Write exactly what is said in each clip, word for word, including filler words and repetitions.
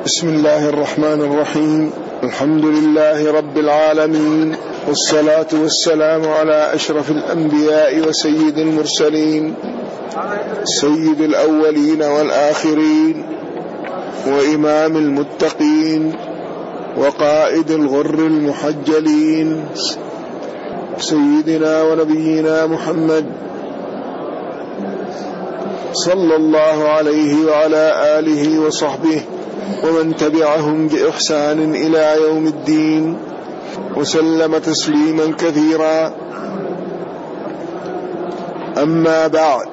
بسم الله الرحمن الرحيم. الحمد لله رب العالمين، والصلاة والسلام على أشرف الأنبياء وسيد المرسلين، سيد الأولين والآخرين، وإمام المتقين، وقائد الغر المحجلين، سيدنا ونبينا محمد صلى الله عليه وعلى آله وصحبه ومن تبعهم بإحسان إلى يوم الدين، وسلم تسليما كثيرا. أما بعد،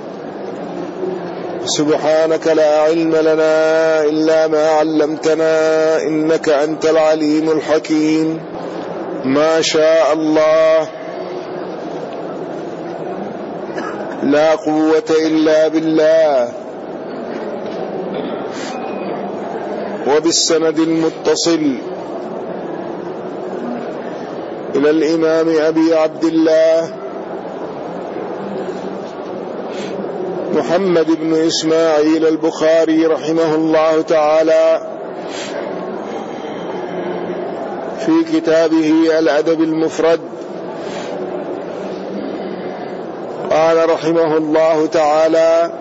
سبحانك لا علم لنا إلا ما علمتنا إنك أنت العليم الحكيم. ما شاء الله، لا قوة إلا بالله. وبالسند المتصل إلى الإمام أبي عبد الله محمد بن إسماعيل البخاري رحمه الله تعالى في كتابه الأدب المفرد، قال رحمه الله تعالى: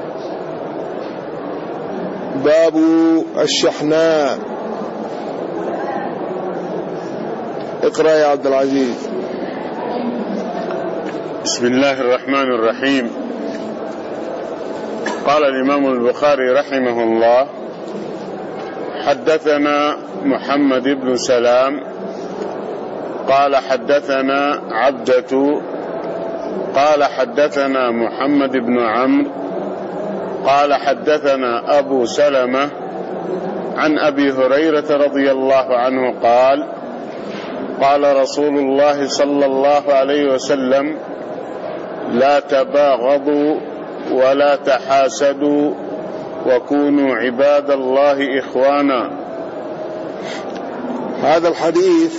باب الشحناء. اقرأ يا عبد العزيز. بسم الله الرحمن الرحيم. قال الإمام البخاري رحمه الله: حدثنا محمد بن سلام قال حدثنا عبدة قال حدثنا محمد بن عمرو قال حدثنا أبو سلمة عن أبي هريرة رضي الله عنه قال: قال رسول الله صلى الله عليه وسلم: لا تباغضوا ولا تحاسدوا وكونوا عباد الله إخوانا. هذا الحديث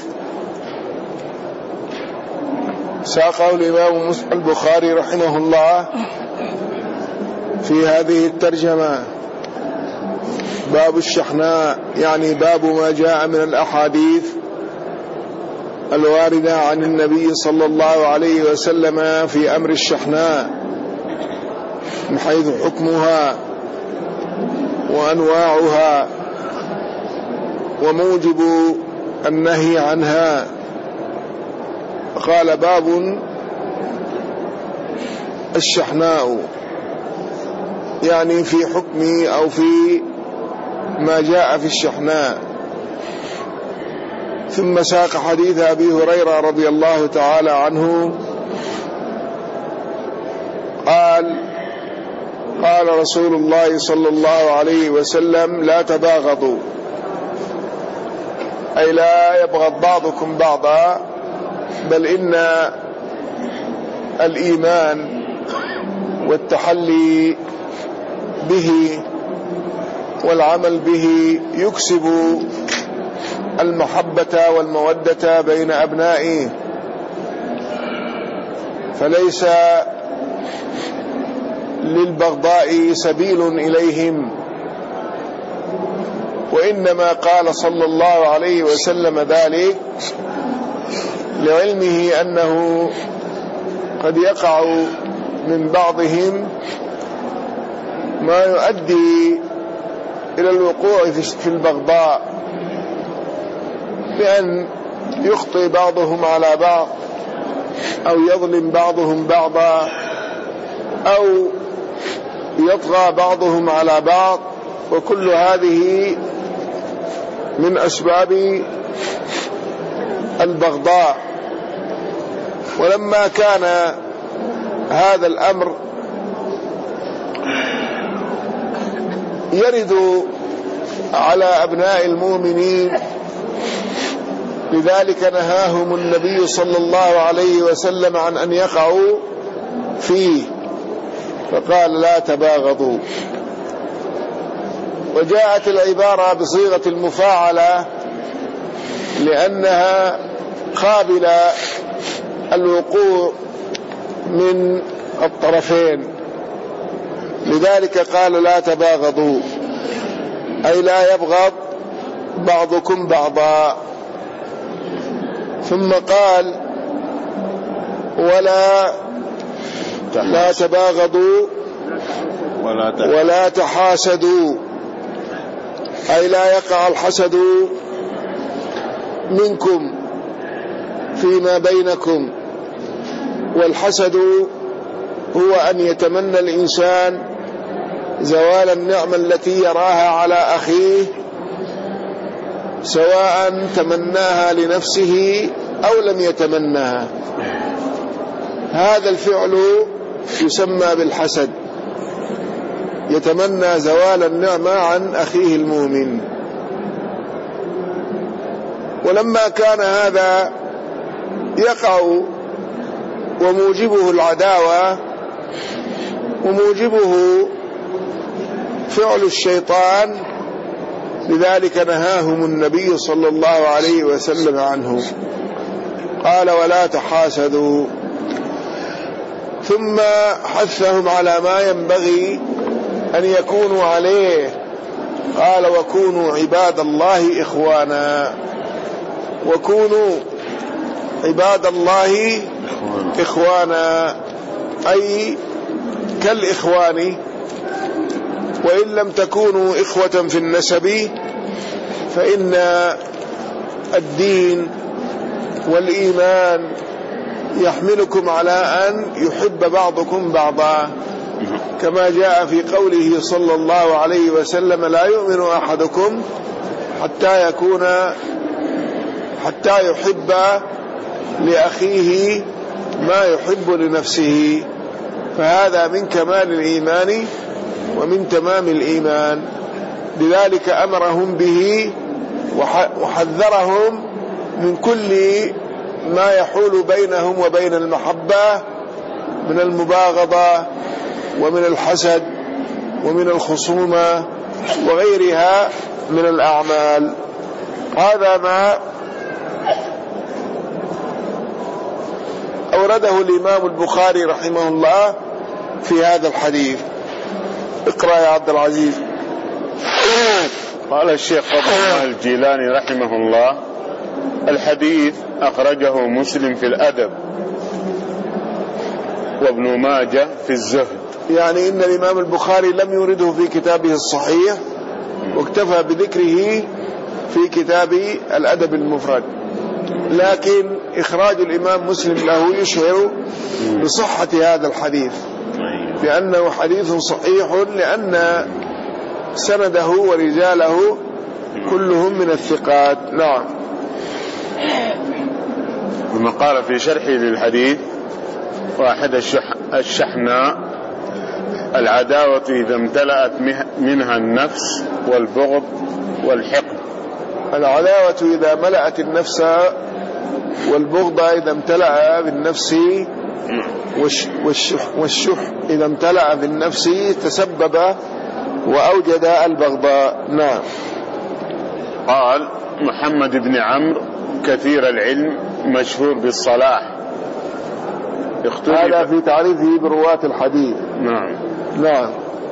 ساقه الإمام البخاري رحمه الله في هذه الترجمة: باب الشحناء، يعني باب ما جاء من الأحاديث الواردة عن النبي صلى الله عليه وسلم في أمر الشحناء، من حيث حكمها وأنواعها وموجب النهي عنها. قال: باب الشحناء، يعني في حكم أو في ما جاء في الشحناء. ثم ساق حديث أبي هريرة رضي الله تعالى عنه قال: قال رسول الله صلى الله عليه وسلم: لا تباغضوا، أي لا يبغض بعضكم بعضا، بل إن الإيمان والتحلي به والعمل به يكسب المحبة والمودة بين أبنائه، فليس للبغضاء سبيل إليهم، وإنما قال صلى الله عليه وسلم ذلك لعلمه أنه قد يقع من بعضهم ما يؤدي إلى الوقوع في البغضاء، بأن يخطئ بعضهم على بعض، أو يظلم بعضهم بعضا، أو يطغى بعضهم على بعض، وكل هذه من أسباب البغضاء. ولما كان هذا الأمر يرد على أبناء المؤمنين، لذلك نهاهم النبي صلى الله عليه وسلم عن أن يقعوا فيه، فقال: لا تباغضوا. وجاءت العبارة بصيغة المفاعلة لأنها قابلة الوقوع من الطرفين، لذلك قال: لا تباغضوا، أي لا يبغض بعضكم بعضا. ثم قال ولا لا تباغضوا ولا تحاسدوا، أي لا يقع الحسد منكم فيما بينكم. والحسد هو أن يتمنى الإنسان زوال النعمة التي يراها على أخيه، سواء تمناها لنفسه أو لم يتمناها. هذا الفعل يسمى بالحسد، يتمنى زوال النعمة عن أخيه المؤمن. ولما كان هذا يقع وموجبه العداوة وموجبه فعل الشيطان، لذلك نهاهم النبي صلى الله عليه وسلم عنه، قال ولا تحاسدوا. ثم حثهم على ما ينبغي أن يكونوا عليه، قال وكونوا عباد الله إخوانا. وكونوا عباد الله إخوانا أي كالإخوان، وإن لم تكونوا إخوة في النسب فإن الدين والإيمان يحملكم على أن يحب بعضكم بعضا، كما جاء في قوله صلى الله عليه وسلم لا يؤمن أحدكم حتى يكون حتى يحب لأخيه ما يحب لنفسه. فهذا من كمال الإيمان ومن تمام الإيمان. لذلك أمرهم به وحذرهم من كل ما يحول بينهم وبين المحبة من المباغضة ومن الحسد ومن الخصومة وغيرها من الأعمال. هذا ما أورده الإمام البخاري رحمه الله في هذا الحديث. اقرأ يا عبد العزيز. قال الشيخ فضل الله الجيلاني رحمه الله: الحديث أخرجه مسلم في الأدب وابن ماجه في الزهد. يعني إن الإمام البخاري لم يورده في كتابه الصحيح، واكتفى بذكره في كتاب الأدب المفرد، لكن إخراج الإمام مسلم له يشعر بصحة هذا الحديث، لأنه حديث صحيح، لأن سنده ورجاله كلهم من الثقات. نعم. ثم قال في شرحه للحديث: واحد الشحناء العداوة إذا امتلأت منها النفس والبغض والحقد. العداوة إذا ملأت النفس والبغض إذا امتلأ بالنفس والشح, والشح إذا امتلأ بالنفس تسبب وأوجد البغضاء. نعم. قال محمد بن عمرو كثير العلم مشهور بالصلاح. هذا في تعريفه برواة الحديث. نعم. نعم.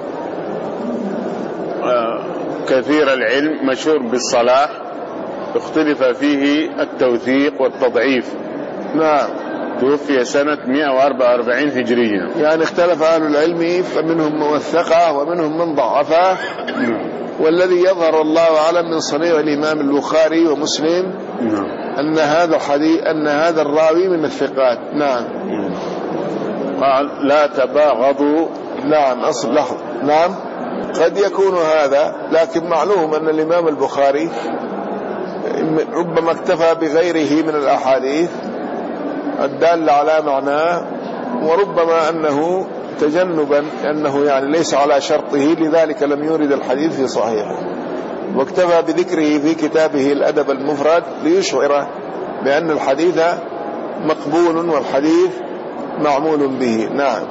آه كثير العلم مشهور بالصلاح، اختلف فيه التوثيق والتضعيف. نعم. توفي سنة مئة وأربعة وأربعين هجرية. يعني اختلف أهل العلم، فمنهم من وثقه ومنهم من ضعفه. نعم. والذي يظهر الله أعلم من صنيع الإمام البخاري ومسلم نعم. أن هذا الحديث أن هذا الراوي من الثقات. نعم. قال لا تباغضوا. نعم. أصل لحظة. نعم. قد يكون هذا، لكن معلوم أن الإمام البخاري ربما اكتفى بغيره من الأحاديث الدالة على معناه، وربما أنه تجنبا أنه يعني ليس على شرطه، لذلك لم يورد الحديث في صحيحه، واكتفى بذكره في كتابه الأدب المفرد ليشعر بأن الحديث مقبول والحديث معمول به. نعم.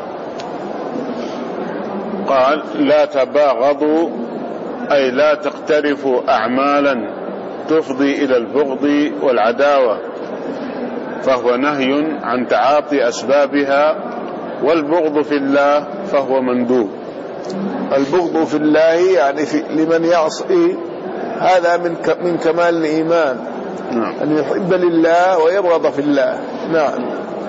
قال لا تباغضوا أي لا تقترفوا أعمالا تفضي إلى البغض والعداوة، فهو نهي عن تعاطي أسبابها، والبغض في الله فهو مندوب. البغض في الله يعني في لمن يعصي، هذا من من كمال الإيمان. نعم. أن يحب لله ويبغض في الله. نعم.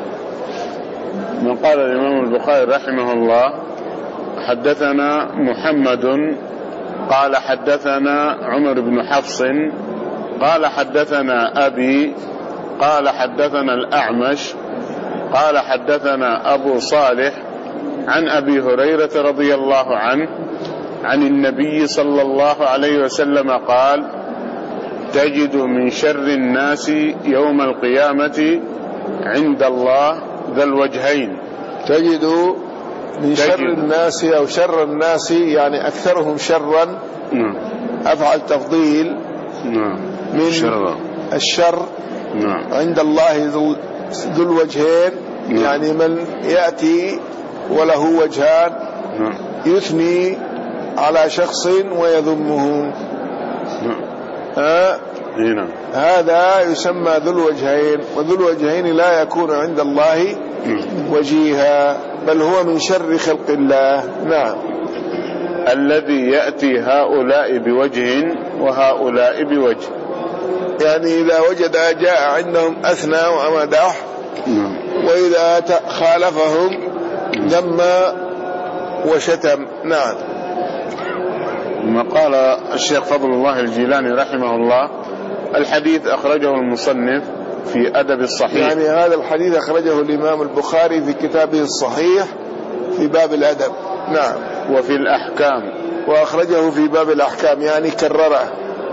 من قال الإمام البخاري رحمه الله: حدثنا محمد قال حدثنا عمر بن حفص قال حدثنا أبي قال حدثنا الأعمش قال حدثنا أبو صالح عن أبي هريرة رضي الله عنه عن النبي صلى الله عليه وسلم قال: تجد من شر الناس يوم القيامة عند الله ذا الوجهين. تجد من شر الناس أو شر الناس يعني أكثرهم شرا. نعم. أفعل تفضيل. نعم. من شر. الشر. نعم. عند الله ذو الوجهين. نعم. يعني من يأتي وله وجهان. نعم. يثني على شخص ويذمه. نعم. آه نعم. هذا يسمى ذو الوجهين، وذو الوجهين لا يكون عند الله وجيها، بل هو من شر خلق الله. نعم. الذي يأتي هؤلاء بوجه وهؤلاء بوجه، يعني إذا وجد جاء عندهم أثنى ومدح، وإذا خالفهم ذم وشتم. نعم. ما قال الشيخ فضل الله الجيلاني رحمه الله: الحديث أخرجه المصنف في أدب الصحيح. يعني هذا الحديث أخرجه الإمام البخاري في كتابه الصحيح في باب الأدب. نعم. وفي الأحكام، وأخرجه في باب الأحكام يعني كرره.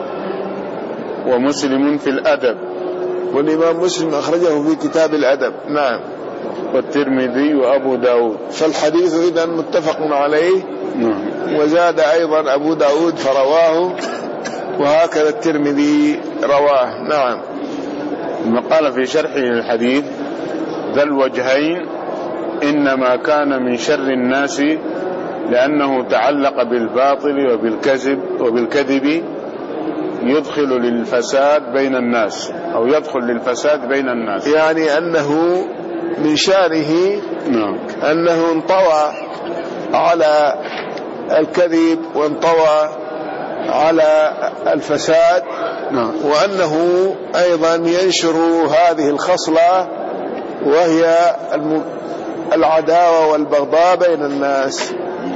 ومسلم في الأدب، والإمام مسلم أخرجه في كتاب الأدب. نعم. والترمذي وأبو داود. فالحديث إذن متفق عليه. نعم. وزاد أيضا أبو داود فرواه، وهكذا الترمذي رواه. نعم. ثم قال في شرحه الحديث: ذا الوجهين إنما كان من شر الناس لأنه تعلق بالباطل وبالكذب وبالكذب يدخل للفساد بين الناس، أو يدخل للفساد بين الناس، يعني أنه من شانه نعم. أنه انطوى على الكذب وانطوى على الفساد. نعم. وأنه أيضا ينشر هذه الخصلة وهي العداوة والبغضاء بين الناس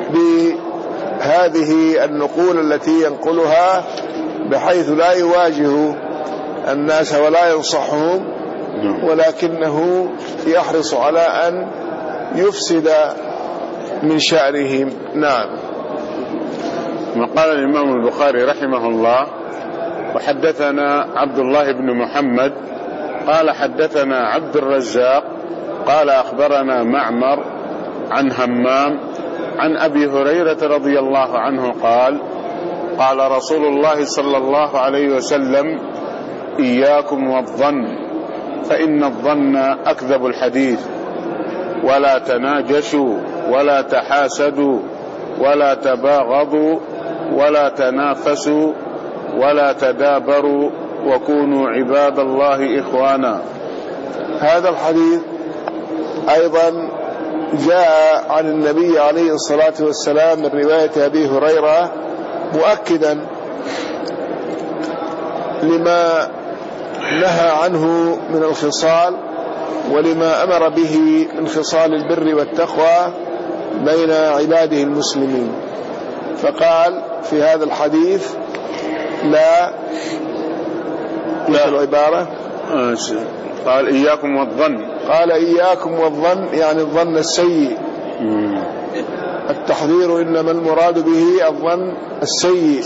بهذه النقول التي ينقلها، بحيث لا يواجه الناس ولا ينصحهم، ولكنه يحرص على أن يفسد من شأنهم. نعم. وقال الإمام البخاري رحمه الله: وحدثنا عبد الله بن محمد قال حدثنا عبد الرزاق قال أخبرنا معمر عن همام عن أبي هريرة رضي الله عنه قال: قال رسول الله صلى الله عليه وسلم: إياكم والظن فإن الظن أكذب الحديث، ولا تناجشوا ولا تحاسدوا ولا تباغضوا ولا تنافسوا ولا تدابروا وكونوا عباد الله إخوانا. هذا الحديث أيضا جاء عن النبي عليه الصلاة والسلام من رواية أبي هريرة مؤكدا لما نهى عنه من الخصال ولما أمر به من خصال البر والتقوى بين عباده المسلمين. فقال في هذا الحديث: لا لا العبارة قال: إياكم والظن. قال: إياكم والظن يعني الظن السيء. التحذير إنما المراد به الظن السيء،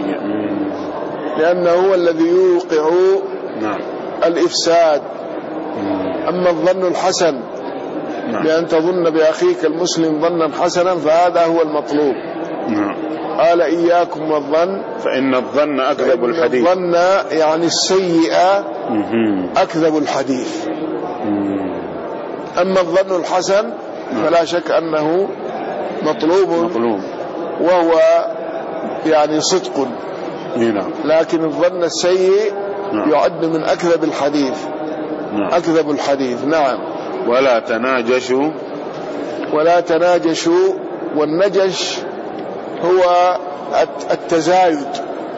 لأنه هو الذي يوقع الإفساد. أما الظن الحسن بأن تظن بأخيك المسلم ظنا حسنا فهذا هو المطلوب. قال: إياكم والظن فإن الظن أكذب الحديث. الظن يعني السيئة أكذب الحديث. أما الظن الحسن فلا شك أنه مطلوب, مطلوب. وهو يعني صدق، لكن الظن السيء يعد من أكذب الحديث. أكذب الحديث. نعم. ولا تناجشوا ولا تناجشوا. والنجش هو التزايد،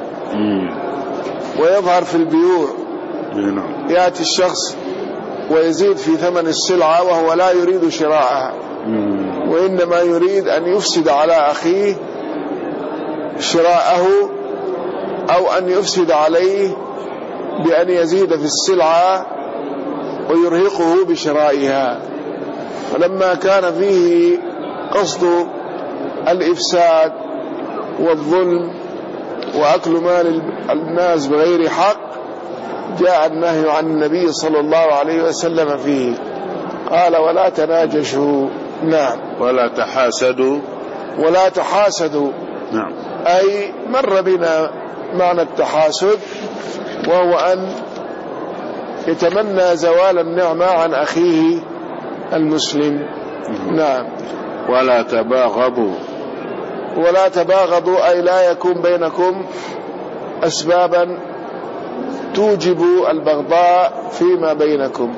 ويظهر في البيوع. يأتي الشخص ويزيد في ثمن السلعة وهو لا يريد شراءها، وإنما يريد أن يفسد على أخيه شراءه، أو أن يفسد عليه بأن يزيد في السلعة ويرهقه بشرائها. فلما كان فيه قصد الإفساد والظلم وأكل مال الناس بغير حق، جاء النهي عن النبي صلى الله عليه وسلم فيه، قال ولا تناجشوا. نعم. ولا تحاسدوا. ولا تحاسدوا. نعم. أي مر بنا معنى التحاسد، وهو أن يتمنى زوال النعمة عن أخيه المسلم. نعم. ولا تباغضوا. ولا تباغضوا أي لا يكون بينكم أسبابا توجب البغضاء فيما بينكم.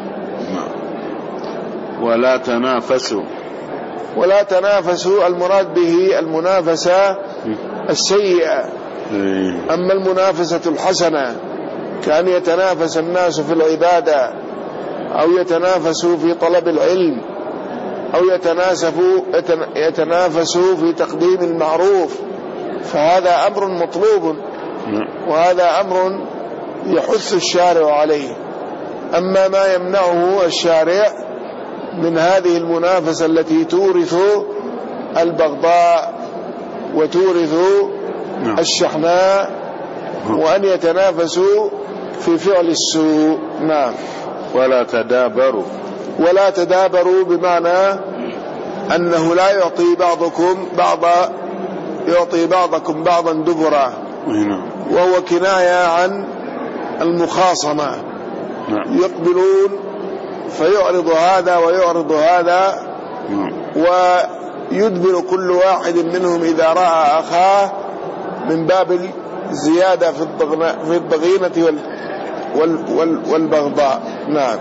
ولا تنافسوا. ولا تنافسوا المراد به المنافسة السيئة. أما المنافسة الحسنة كان يتنافس الناس في العبادة، أو يتنافسوا في طلب العلم، أو يتنافسوا يتنافسوا في تقديم المعروف، فهذا أمر مطلوب، وهذا أمر يحث الشارع عليه. أما ما يمنعه الشارع من هذه المنافسة التي تورث البغضاء وتورث الشحناء، وأن يتنافسوا في فعل السوء. نعم. ولا تدابروا. ولا تدابروا بمعنى أنه لا يعطي بعضكم بعضا يعطي بعضكم بعضا دبرا، وهو كناية عن المخاصمة. يقبلون فيعرض هذا ويعرض هذا، ويدبر كل واحد منهم إذا رأى أخاه من باب الزيادة في الضغينة والبغضاء. نعم.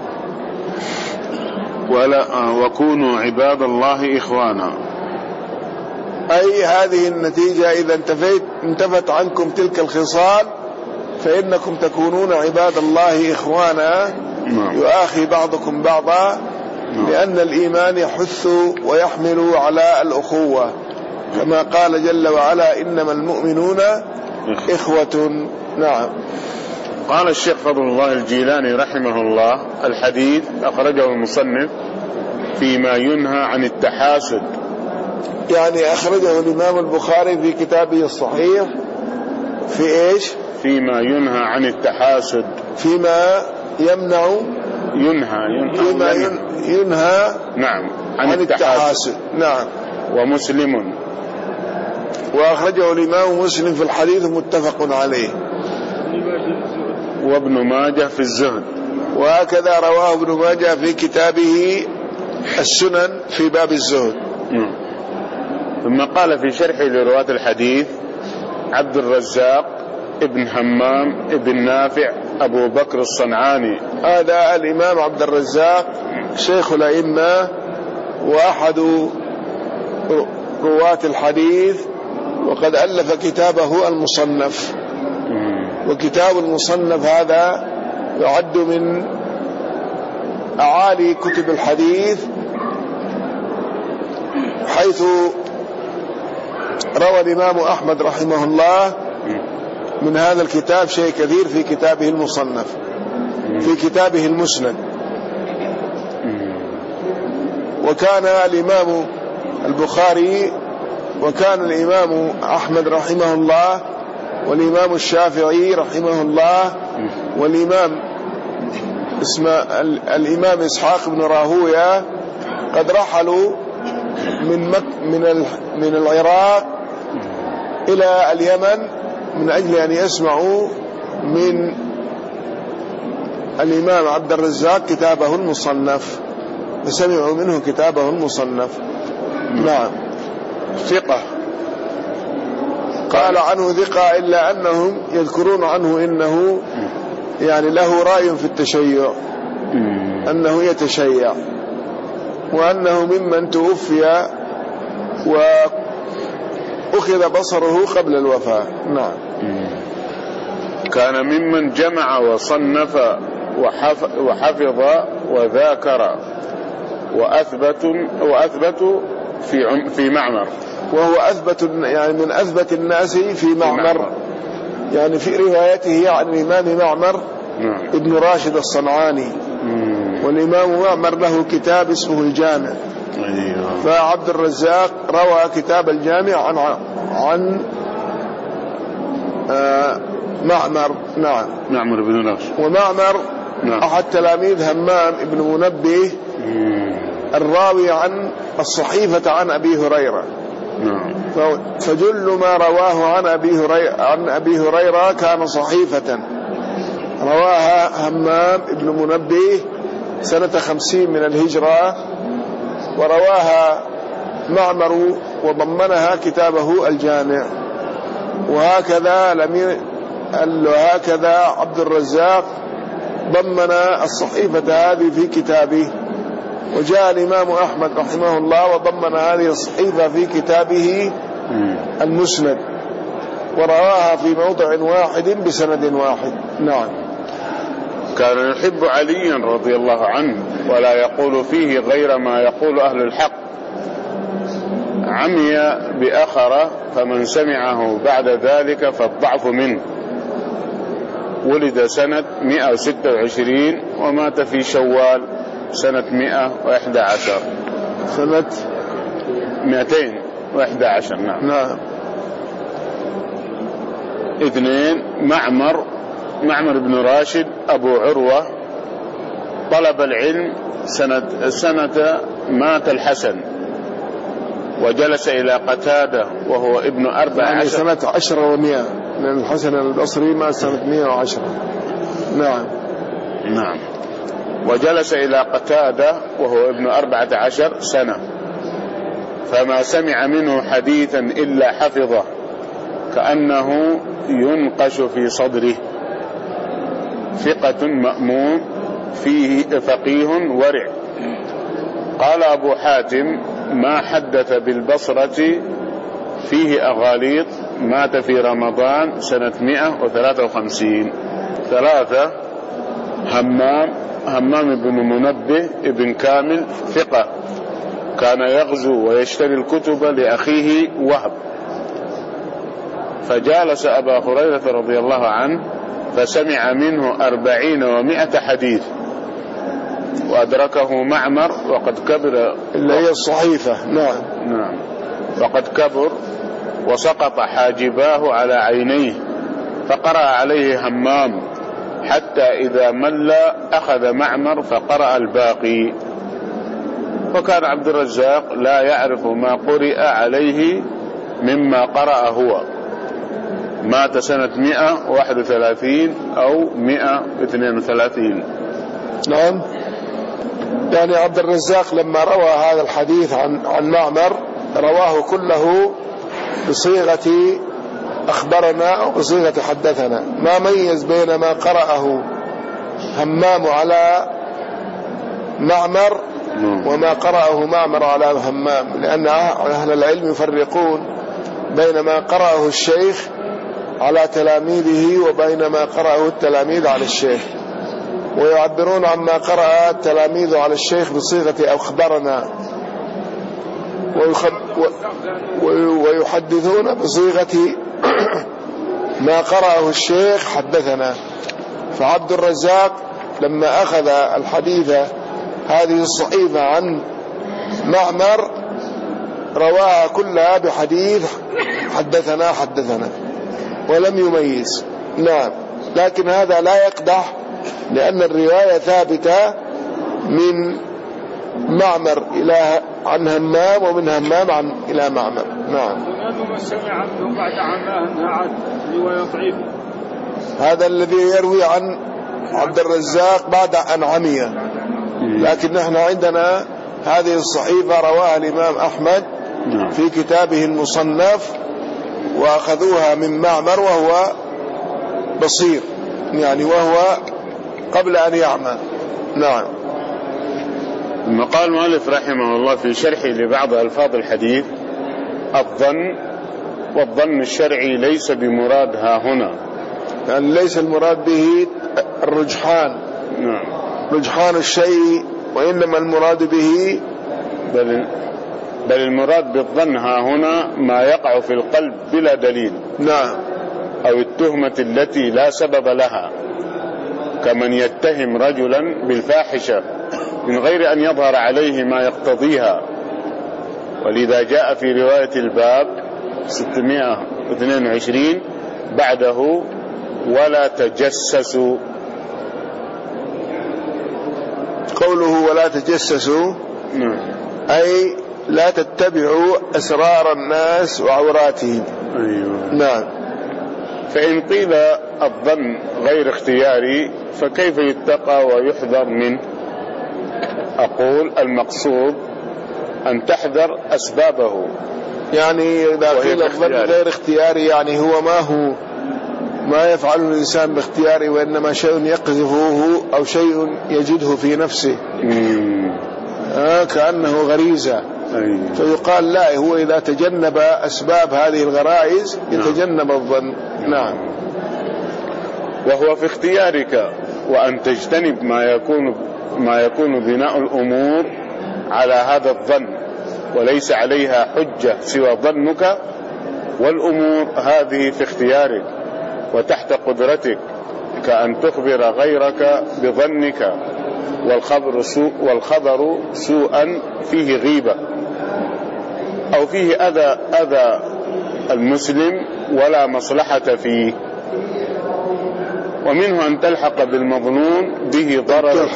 ولا وكونوا عباد الله إخوانا. أي هذه النتيجة إذا انتفت, انتفت عنكم تلك الخصال فإنكم تكونون عباد الله إخوانا، يؤاخي بعضكم بعضا، لأن الإيمان يحث ويحمل على الأخوة، كما قال جل وعلا إنما المؤمنون إخوة. نعم. قال الشيخ فضل الله الجيلاني رحمه الله: الحديث أخرجه المصنف فيما ينهى عن التحاسد، يعني أخرجه الإمام البخاري في كتابه الصحيح في إيش؟ فيما ينهى عن التحاسد، فيما يمنع ينهى ينهى, فيما ينهى نعم عن, عن التحاسد. نعم. ومسلم، وأخرجه الإمام مسلم في الحديث متفق عليه، وابن ماجه في الزهد، وهكذا رواه ابن ماجه في كتابه السنن في باب الزهد. ثم قال في شرحه لرواة الحديث: عبد الرزاق ابن همام ابن نافع أبو بكر الصنعاني. هذا الإمام عبد الرزاق شيخ الأئمة وأحد رواة الحديث، وقد ألف كتابه المصنف، وكتاب المصنف هذا يعد من أعالي كتب الحديث، حيث روى الإمام أحمد رحمه الله من هذا الكتاب شيء كثير في كتابه المصنف، في كتابه المسند. وكان الإمام البخاري وكان الإمام أحمد رحمه الله والإمام الشافعي رحمه الله والإمام اسم الإمام إسحاق بن راهوية قد رحلوا من مك من من العراق إلى اليمن من أجل أن يسمعوا من الإمام عبد الرزاق كتابه المصنف، فسمعوا منه كتابه المصنف. نعم. ثقة. قال عنه ثقة، إلا أنهم يذكرون عنه إنه يعني له رأي في التشيع، أنه يتشيع، وأنه ممن توفي أخذ بصره قبل الوفاة. نعم. كان ممن جمع وصنف وحفظ وذاكر وأثبت وأثبت في في معمر، وهو أثبت يعني من أثبت الناس في معمر، يعني في روايته عن الإمام معمر نعم. ابن راشد الصنعاني. مم. والإمام معمر له كتاب اسمه الجامع. أيوة. فعبد الرزاق روى كتاب الجامع عن عن آه معمر. نعم. معمر بن راشد. ومعمر نعم. أحد تلاميذ همام ابن منبه مم. الراوي عن الصحيفة عن أبي هريرة. نعم. فجل ما رواه عن أبي هريرة عن أبي هريرة كان صحيفة رواها همام ابن منبه سنة خمسين من الهجرة، ورواها معمر وضمنها كتابه الجامع. وهكذا لم هكذا عبد الرزاق ضمن الصحيفة هذه في كتابه. وجاء الإمام أحمد رحمه الله وضمن هذه الصحيفة في كتابه المسند، ورواها في موضع واحد بسند واحد. نعم. كان يحب عليا رضي الله عنه ولا يقول فيه غير ما يقول أهل الحق. عمي بأخر فمن سمعه بعد ذلك فالضعف منه. ولد سنة مئة وستة وعشرين ومات في شوال سنة مئة وإحدى عشر. سنة مئتين وإحدى عشر. نعم. نعم. اثنين معمر معمر بن راشد أبو عروة طلب العلم سنة سنة مات الحسن، وجلس إلى قتادة وهو ابن أربع يعني عشر سنة عشرة ومئة، لأن الحسن البصري ما سنة مئة وعشرة. نعم. نعم. وجلس إلى قتادة وهو ابن أربعة عشر سنة، فما سمع منه حديثا إلا حفظه كأنه ينقش في صدره. ثقة مأمون فيه فقيه ورع. قال أبو حاتم ما حدث بالبصرة فيه أغاليط. مات في رمضان سنة مئة وثلاثة وخمسين. ثلاثة همام همام بن منبه ابن كامل ثقة، كان يغزو ويشتري الكتب لأخيه وهب، فجالس أبا هريرة رضي الله عنه فسمع منه أربعين ومائة حديث، وأدركه معمر وقد كبر اللي هي الصحيفة. نعم. نعم. وقد كبر وسقط حاجباه على عينيه، فقرأ عليه همام حتى إذا مل أخذ معمر فقرأ الباقي. وكان عبد الرزاق لا يعرف ما قرئ عليه مما قرأ هو. مات سنة مئة وواحد وثلاثين أو مئة واثنين وثلاثين. نعم. يعني عبد الرزاق لما روى هذا الحديث عن عن معمر رواه كله بصيغة أخبرنا أو بصيغة حدثنا، ما ميز بين ما قرأه همام على معمر وما قرأه معمر على همام، لأن أهل العلم يفرقون بين ما قرأه الشيخ على تلاميذه وبين ما قرأه التلاميذ على الشيخ، ويعبرون عما قرأ التلاميذ على الشيخ بصيغة أخبرنا، ويحدثون بصيغة ما قرأه الشيخ حدثنا. فعبد الرزاق لما أخذ الحديث هذه الصحيفة عن معمر رواها كلها بحديث حدثنا حدثنا ولم يميز. نعم. لكن هذا لا يقدح، لأن الرواية ثابتة من معمر إلى عن همام ومن همام عن إلى معمر. نعم. من سمع منه بعد عماه أنها عاد رواية ضعيفة. هذا الذي يروي عن عبد الرزاق بعد أن عمي، لكن نحن عندنا هذه الصحيفة رواها الإمام أحمد في كتابه المصنف، وأخذوها من معمر وهو بصير، يعني وهو قبل أن يعمى. نعم. ثم قال المؤلف رحمه الله في شرحه لبعض ألفاظ الحديث: الظن والظن الشرعي ليس بمراد ها هنا، يعني ليس المراد به الرجحان، نعم، رجحان الشيء، وإنما المراد به بل, بل المراد بالظن ها هنا ما يقع في القلب بلا دليل، نعم، أو التهمة التي لا سبب لها، كمن يتهم رجلا بالفاحشة من غير أن يظهر عليه ما يقتضيها. ولذا جاء في رواية الباب ستمائة واثنين وعشرين بعده: ولا تجسسوا. قوله ولا تجسسوا نعم. أي لا تتبعوا أسرار الناس وعوراتهم. أيوة. نعم. فإن قيل الظن غير اختياري فكيف يتقى ويحذر منه؟ أقول المقصود أن تحذر أسبابه. يعني إذا قيل الظن غير اختياري يعني هو ما هو ما يفعل الإنسان باختياره، وإنما شيء يقذفه أو شيء يجده في نفسه آه كأنه غريزة. أيوة. فيقال لا، هو إذا تجنب أسباب هذه الغرائز يتجنب الظن. نعم. وهو في اختيارك وأن تجتنب ما يكون ما يكون بناء الأمور على هذا الظن وليس عليها حجة سوى ظنك، والأمور هذه في اختيارك وتحت قدرتك، كأن تخبر غيرك بظنك، والخبر سوء والخبر سوءا فيه غيبة أو فيه أذى أذى المسلم ولا مصلحة فيه. ومنه أن تلحق بالمظنون به ضرر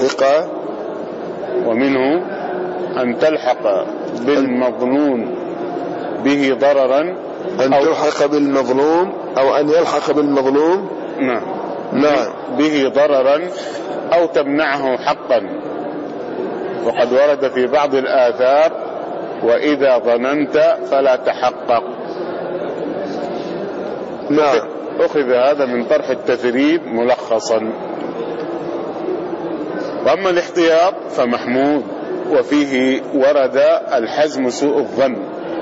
ومنه أن تلحق بالمظنون به ضررا أن تلحق بالمظلوم أو أن يلحق بالمظلوم نعم نعم به ضررا أو تمنعه حقا. وقد ورد في بعض الآثار: وإذا ظننت فلا تحقق. نعم. أخذ هذا من طرح التثريب ملخصا. وأما الاحتياط فمحمود، وفيه ورد الحزم سوء الظن،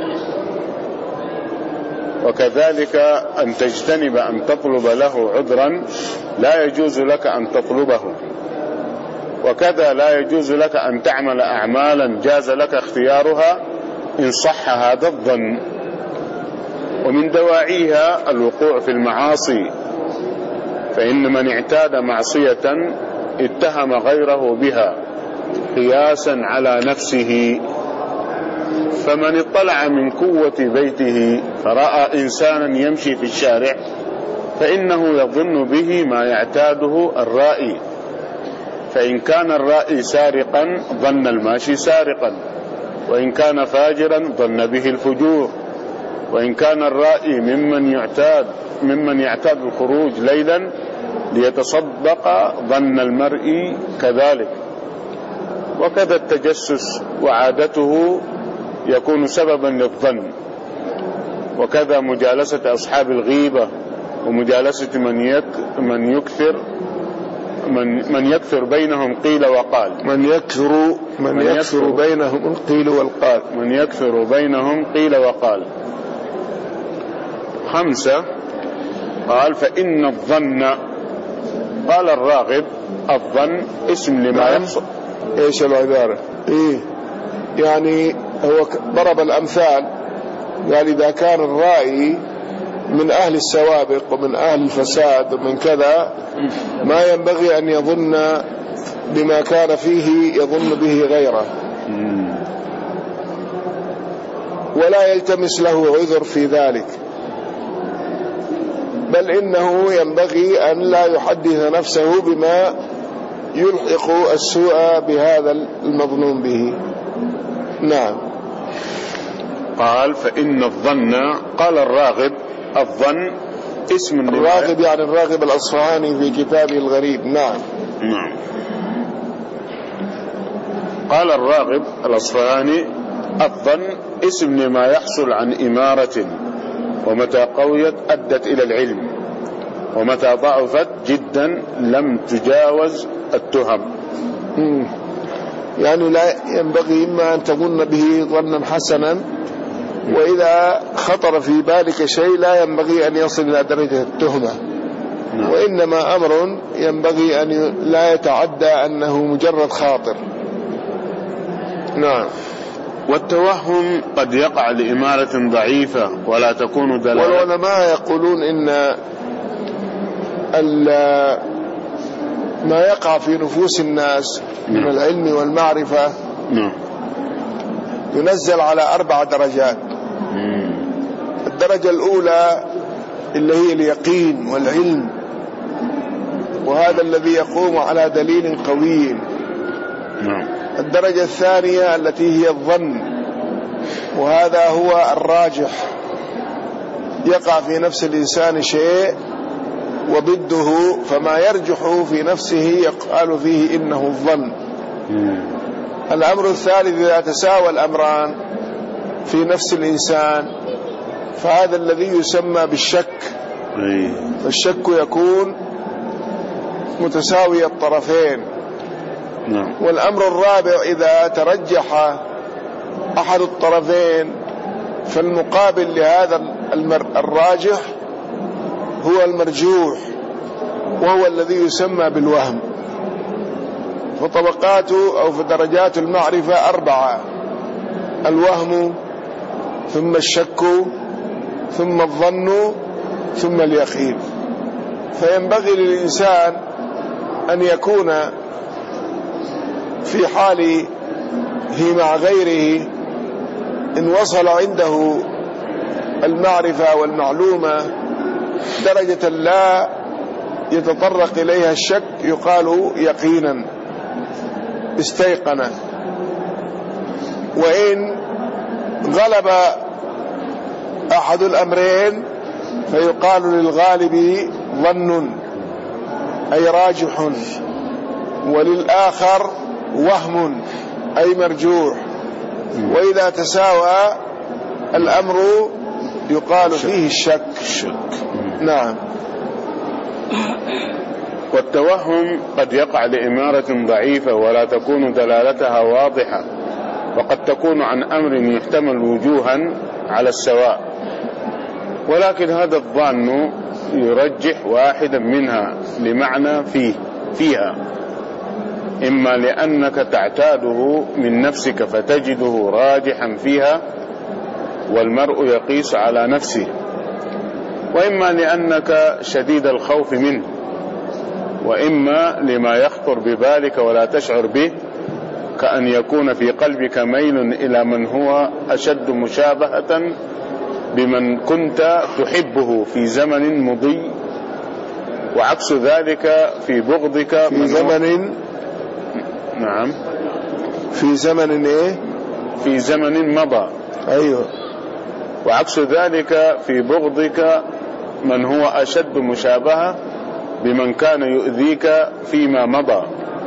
وكذلك أن تجتنب أن تطلب له عذرا لا يجوز لك أن تطلبه، وكذا لا يجوز لك أن تعمل أعمالا جاز لك اختيارها إن صح هذا الظن. ومن دواعيها الوقوع في المعاصي، فإن من اعتاد معصية اتهم غيره بها قياسا على نفسه. فمن اطلع من قوة بيته فرأى إنسانا يمشي في الشارع فإنه يظن به ما يعتاده الرائي، فإن كان الرائي سارقا ظن الماشي سارقا، وإن كان فاجرا ظن به الفجور، وإن كان الرائي ممن يعتاد ممن يعتاد الخروج ليلا ليتصدق ظن المرء كذلك. وكذا التجسس وعادته يكون سببا للظن، وكذا مجالسة أصحاب الغيبة ومجالسة من يك من يكثر من من يكثر بينهم قيل وقال من يكثر من, من يكثر بينهم القيل والقال من يكثر بينهم قيل وقال. خمسة، قال: فإن الظن، قال الراغب: الظن اسم لما يحصل. ايش العبارة؟ ايه يعني هو ضرب الأمثال، قال إذا كان الرائي من أهل السوابق ومن أهل الفساد ومن كذا ما ينبغي أن يظن بما كان فيه يظن به غيره، ولا يلتمس له عذر في ذلك، بل إنه ينبغي أن لا يحدث نفسه بما يلحق السوء بهذا المظنون به. نعم. قال: فإن الظن، قال الراغب: الظن اسم الراغب يعني الراغب الأصفهاني في كتابه الغريب. نعم. نعم. قال الراغب الأصفهاني: الظن اسم لما يحصل عن إمارة، ومتى قويت أدت إلى العلم، ومتى ضعفت جدا لم تجاوز التهم. مم. يعني لا ينبغي إما أن تظن به ظنا حسنا وإذا خطر في بالك شيء لا ينبغي أن يصل إلى درجة التهمة، وإنما أمر ينبغي أن لا يتعدى أنه مجرد خاطر. نعم. والتوهم قد يقع لإمارة ضعيفة ولا تكون دلالة. والعلماء يقولون إن ما يقع في نفوس الناس من العلم والمعرفة ينزل على أربع درجات. الدرجة الأولى اللي هي اليقين والعلم، وهذا الذي يقوم على دليل قوي. الدرجة الثانية التي هي الظن، وهذا هو الراجح، يقع في نفس الإنسان شيء وضده، فما يرجح في نفسه يقال فيه إنه الظن. الأمر الثالث إذا تساوى الأمران في نفس الإنسان فهذا الذي يسمى بالشك، فالشك يكون متساوي الطرفين. والأمر الرابع إذا ترجح أحد الطرفين فالمقابل لهذا الراجح هو المرجوح، وهو الذي يسمى بالوهم. فطبقات أو في درجات المعرفة أربعة: الوهم، ثم الشك، ثم الظن، ثم اليقين. فينبغي للإنسان أن يكون في حاله مع غيره إن وصل عنده المعرفة والمعلومة درجة لا يتطرق إليها الشك يقال يقينا استيقن. وإن غلب أحد الأمرين فيقال للغالب ظن أي راجح، وللآخر وهم أي مرجوح. وإذا تساوى الأمر يقال فيه الشك. نعم. والتوهم قد يقع لإمارة ضعيفة ولا تكون دلالتها واضحة، وقد تكون عن أمر يحتمل وجوها على السواء، ولكن هذا الظن يرجح واحدا منها لمعنى فيه فيها، إما لأنك تعتاده من نفسك فتجده راجحا فيها والمرء يقيس على نفسه، وإما لأنك شديد الخوف منه، وإما لما يخطر ببالك ولا تشعر به، كأن يكون في قلبك ميل إلى من هو أشد مشابهة بمن كنت تحبه في زمن مضي، وعكس ذلك في بغضك في زمن. نعم. في زمن إيه؟ في زمن مضى. أيوه. وعكس ذلك في بغضك من هو أشد مشابهة بمن كان يؤذيك فيما مضى.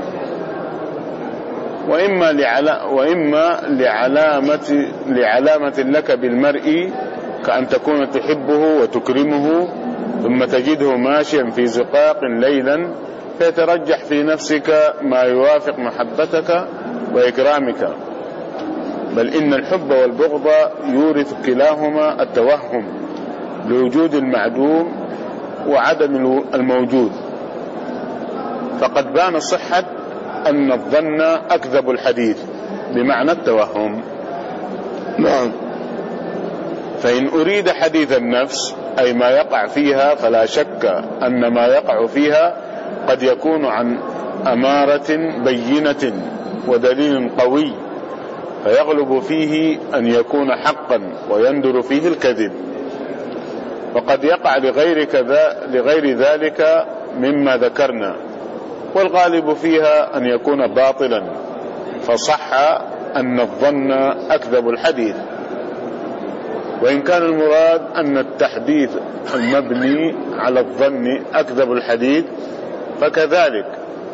وإما لعلا وإما لعلامة لعلامة لك بالمرء، كأن تكون تحبه وتكرمه ثم تجده ماشيا في زقاق ليلا فيترجح في نفسك ما يوافق محبتك وإكرامك. بل إن الحب والبغض يورث كلاهما التوهم لوجود المعدوم وعدم الموجود. فقد بان صحة أن الظن أكذب الحديث بمعنى التوهم. نعم. فإن أريد حديث النفس أي ما يقع فيها فلا شك أن ما يقع فيها قد يكون عن أمارة بينة ودليل قوي، فيغلب فيه أن يكون حقا ويندر فيه الكذب. وقد يقع لغير, كذا لغير ذلك مما ذكرنا، والغالب فيها أن يكون باطلا، فصح أن الظن أكذب الحديث. وإن كان المراد أن التحديث المبني على الظن أكذب الحديث فكذلك،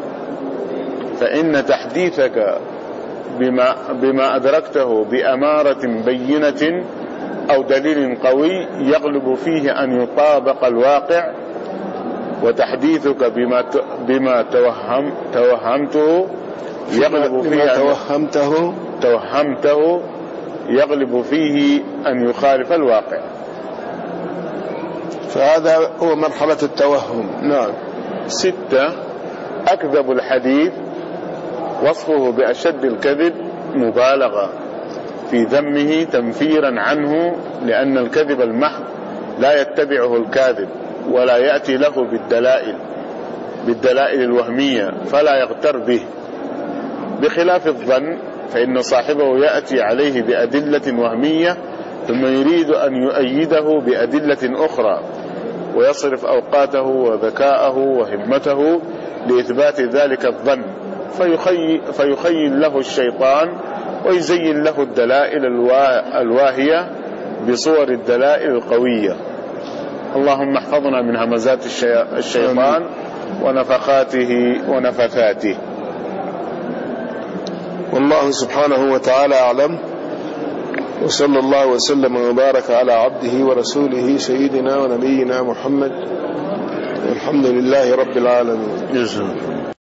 فإن تحديثك بما, بما أدركته بأمارة بينة أو دليل قوي يغلب فيه أن يطابق الواقع، وتحديثك بما بما توهم توهمته يغلب فيه توهمته توهمته يغلب فيه أن يخالف الواقع. فهذا هو مرحلة التوهم. نعم. ستة، أكذب الحديث وصفه بأشد الكذب مبالغة في ذمه تنفيرا عنه، لأن الكذب المحض لا يتبعه الكاذب ولا يأتي له بالدلائل بالدلائل الوهمية فلا يغتر به، بخلاف الظن فإن صاحبه يأتي عليه بأدلة وهمية ثم يريد أن يؤيده بأدلة أخرى ويصرف أوقاته وذكاءه وهمته لإثبات ذلك الظن، فيخي فيخيل له الشيطان ويزين له الدلائل الواهية بصور الدلائل القوية. اللهم احفظنا من همزات الشيطان ونفخاته ونفثاته. والله سبحانه وتعالى أعلم، وصلى الله وسلم وبارك على عبده ورسوله سيدنا ونبينا محمد، والحمد لله رب العالمين.